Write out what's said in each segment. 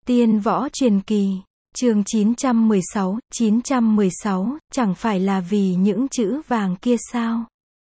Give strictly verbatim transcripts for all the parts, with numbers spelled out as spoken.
Tiên võ truyền kỳ, chương chín trăm mười sáu, chín trăm mười sáu, chẳng phải là vì những chữ vàng kia sao?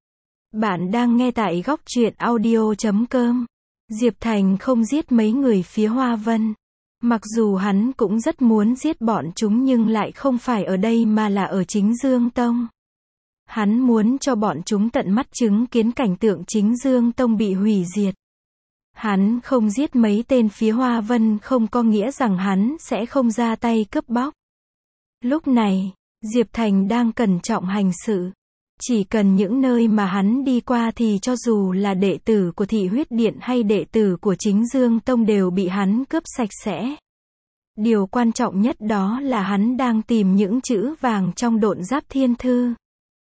Bạn đang nghe tại góc truyện audio chấm com. Diệp Thành không giết mấy người phía Hoa Vân. Mặc dù hắn cũng rất muốn giết bọn chúng nhưng lại không phải ở đây mà là ở Chính Dương Tông. Hắn muốn cho bọn chúng tận mắt chứng kiến cảnh tượng Chính Dương Tông bị hủy diệt. Hắn không giết mấy tên phía Hoa Vân không có nghĩa rằng hắn sẽ không ra tay cướp bóc. Lúc này, Diệp Thành đang cẩn trọng hành sự. Chỉ cần những nơi mà hắn đi qua thì cho dù là đệ tử của Thị Huyết Điện hay đệ tử của Chính Dương Tông đều bị hắn cướp sạch sẽ. Điều quan trọng nhất đó là hắn đang tìm những chữ vàng trong độn giáp thiên thư.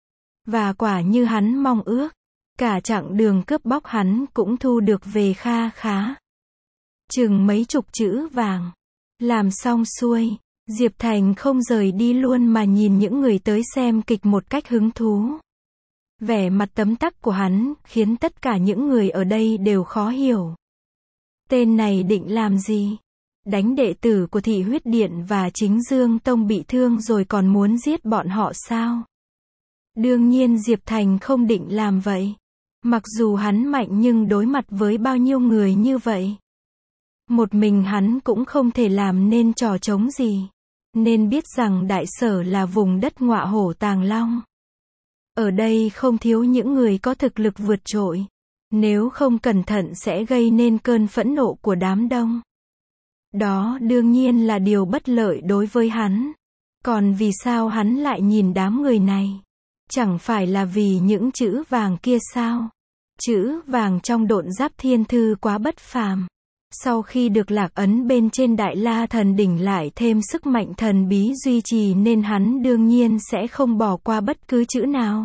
Và quả như hắn mong ước, cả chặng đường cướp bóc hắn cũng thu được về kha khá. Chừng mấy chục chữ vàng. Làm xong xuôi, Diệp Thành không rời đi luôn mà nhìn những người tới xem kịch một cách hứng thú. Vẻ mặt tấm tắc của hắn khiến tất cả những người ở đây đều khó hiểu. Tên này định làm gì? Đánh đệ tử của Thị Huyết Điện và Chính Dương Tông bị thương rồi còn muốn giết bọn họ sao? Đương nhiên Diệp Thành không định làm vậy. Mặc dù hắn mạnh nhưng đối mặt với bao nhiêu người như vậy, một mình hắn cũng không thể làm nên trò trống gì. Nên biết rằng Đại Sở là vùng đất ngọa hổ tàng long. Ở đây không thiếu những người có thực lực vượt trội. Nếu không cẩn thận sẽ gây nên cơn phẫn nộ của đám đông. Đó đương nhiên là điều bất lợi đối với hắn. Còn vì sao hắn lại nhìn đám người này? Chẳng phải là vì những chữ vàng kia sao? Chữ vàng trong độn giáp thiên thư quá bất phàm. Sau khi được lạc ấn bên trên Đại La Thần Đỉnh lại thêm sức mạnh thần bí duy trì nên hắn đương nhiên sẽ không bỏ qua bất cứ chữ nào.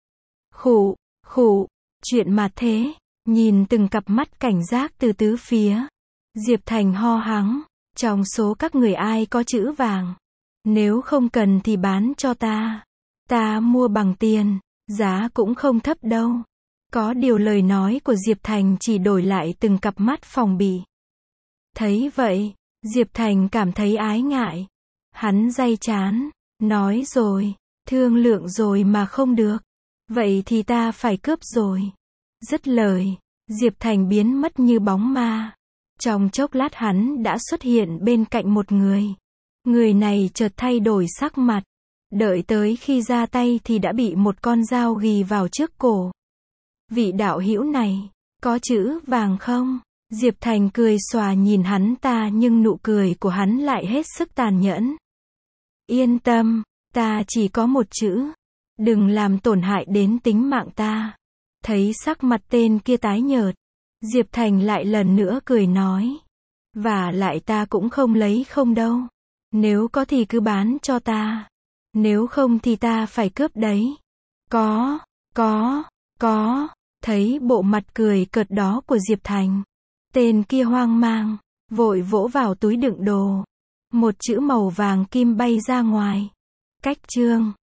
Khụ, khụ, chuyện mà thế. Nhìn từng cặp mắt cảnh giác từ tứ phía, Diệp Thành ho hắng. Trong số các người ai có chữ vàng? Nếu không cần thì bán cho ta. Ta mua bằng tiền, giá cũng không thấp đâu. Có điều lời nói của Diệp Thành chỉ đổi lại từng cặp mắt phòng bị. Thấy vậy, Diệp Thành cảm thấy ái ngại. Hắn day chán, nói rồi, thương lượng rồi mà không được. Vậy thì ta phải cướp rồi. Dứt lời, Diệp Thành biến mất như bóng ma. Trong chốc lát hắn đã xuất hiện bên cạnh một người. Người này chợt thay đổi sắc mặt. Đợi tới khi ra tay thì đã bị một con dao ghì vào trước cổ. Vị đạo hữu này, có chữ vàng không? Diệp Thành cười xòa nhìn hắn ta nhưng nụ cười của hắn lại hết sức tàn nhẫn. Yên tâm, ta chỉ có một chữ. Đừng làm tổn hại đến tính mạng ta. Thấy sắc mặt tên kia tái nhợt, Diệp Thành lại lần nữa cười nói. Và lại ta cũng không lấy không đâu. Nếu có thì cứ bán cho ta. Nếu không thì ta phải cướp đấy. Có, có, có. Thấy bộ mặt cười cợt đó của Diệp Thành, tên kia hoang mang, vội vỗ vào túi đựng đồ. Một chữ màu vàng kim bay ra ngoài. Cách chương